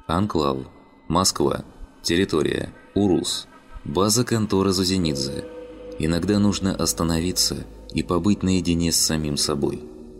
Анклав. Москва. Территория. Урус. База конторы Зузенидзе. Иногда нужно остановиться и побыть наедине с самим собой.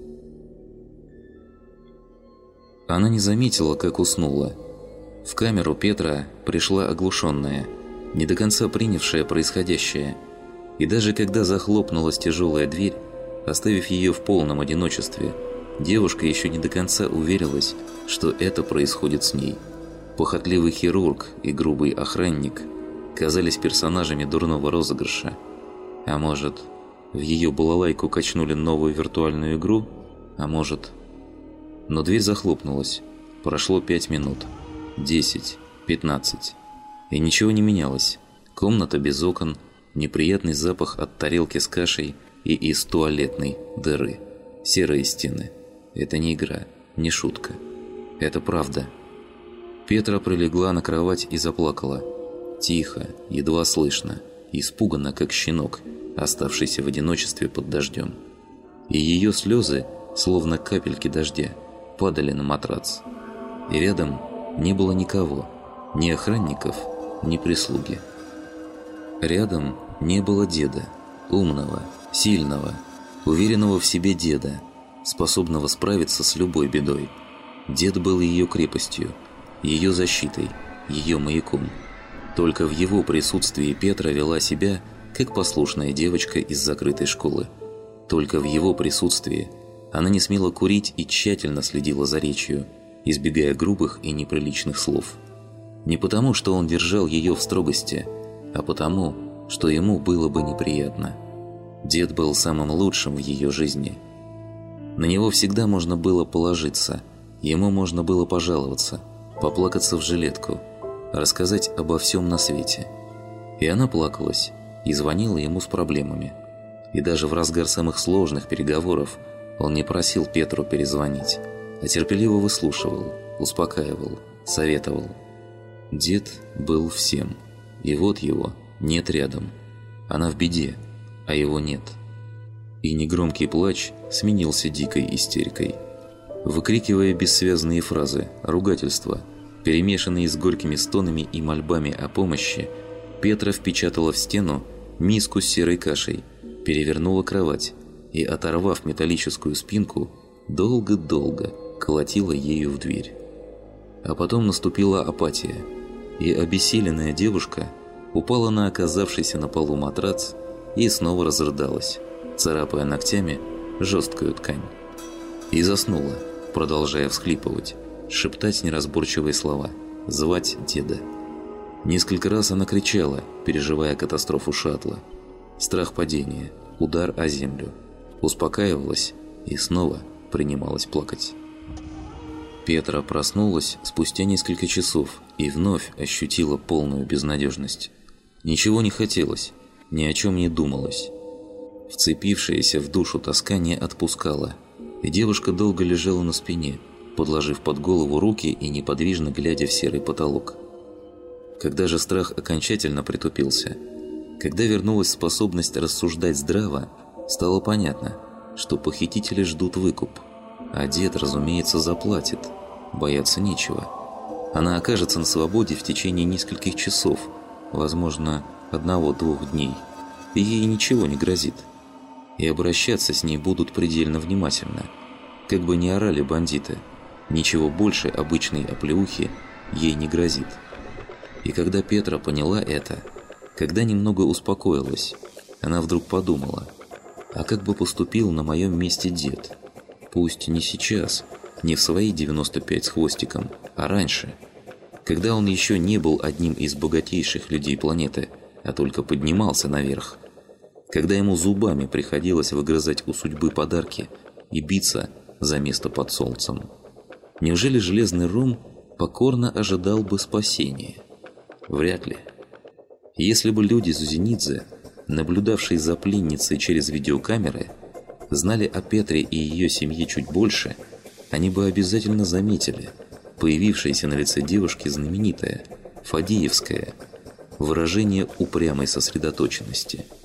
Она не заметила, как уснула. В камеру Петра пришла оглушенная, не до конца принявшая происходящее. И даже когда захлопнулась тяжелая дверь, оставив ее в полном одиночестве, девушка еще не до конца уверилась, что это происходит с ней. Похотливый хирург и грубый охранник казались персонажами дурного розыгрыша. А может, в ее балалайку качнули новую виртуальную игру? А может... Но дверь захлопнулась. Прошло 5 минут. 10, 15. И ничего не менялось. Комната без окон, неприятный запах от тарелки с кашей и из туалетной дыры. Серые стены. Это не игра, не шутка. Это правда. Петра прилегла на кровать и заплакала. Тихо, едва слышно, испуганно, как щенок, оставшийся в одиночестве под дождем. И ее слезы, словно капельки дождя, падали на матрац. И рядом не было никого, ни охранников, ни прислуги. Рядом не было деда, умного, сильного, уверенного в себе деда, способного справиться с любой бедой. Дед был ее крепостью, ее защитой, ее маяком. Только в его присутствии Петра вела себя, как послушная девочка из закрытой школы. Только в его присутствии она не смела курить и тщательно следила за речью, избегая грубых и неприличных слов. Не потому, что он держал ее в строгости, а потому, что ему было бы неприятно. Дед был самым лучшим в ее жизни. На него всегда можно было положиться, ему можно было пожаловаться, поплакаться в жилетку, рассказать обо всем на свете. И она плакалась, и звонила ему с проблемами. И даже в разгар самых сложных переговоров он не просил Петру перезвонить, а терпеливо выслушивал, успокаивал, советовал. Дед был всем, и вот его нет рядом. Она в беде, а его нет. И негромкий плач сменился дикой истерикой. Выкрикивая бессвязные фразы, ругательства, перемешанные с горькими стонами и мольбами о помощи, Петра впечатала в стену миску с серой кашей, перевернула кровать и, оторвав металлическую спинку, долго-долго колотила ею в дверь. А потом наступила апатия, и обессиленная девушка упала на оказавшийся на полу матрац и снова разрыдалась, царапая ногтями жесткую ткань. И заснула, продолжая всхлипывать, шептать неразборчивые слова, звать деда. Несколько раз она кричала, переживая катастрофу шаттла. Страх падения, удар о землю. Успокаивалась и снова принималась плакать. Петра проснулась спустя несколько часов и вновь ощутила полную безнадежность. Ничего не хотелось, ни о чем не думалось. Вцепившаяся в душу тоска не отпускала, и девушка долго лежала на спине, подложив под голову руки и неподвижно глядя в серый потолок. Когда же страх окончательно притупился, когда вернулась способность рассуждать здраво, стало понятно, что похитители ждут выкуп, а дед, разумеется, заплатит, бояться нечего. Она окажется на свободе в течение нескольких часов, возможно, 1-2 дней, и ей ничего не грозит. И обращаться с ней будут предельно внимательно, как бы ни орали бандиты, ничего больше обычной оплеухи ей не грозит. И когда Петра поняла это, когда немного успокоилась, она вдруг подумала, а как бы поступил на моем месте дед? Пусть не сейчас, не в свои 95 с хвостиком, а раньше, когда он еще не был одним из богатейших людей планеты, а только поднимался наверх, когда ему зубами приходилось выгрызать у судьбы подарки и биться за место под солнцем. Неужели железный ром покорно ожидал бы спасения? Вряд ли. Если бы люди Зузенидзе, наблюдавшие за пленницей через видеокамеры, знали о Петре и ее семье чуть больше, они бы обязательно заметили появившееся на лице девушки знаменитое, фадеевское, выражение упрямой сосредоточенности.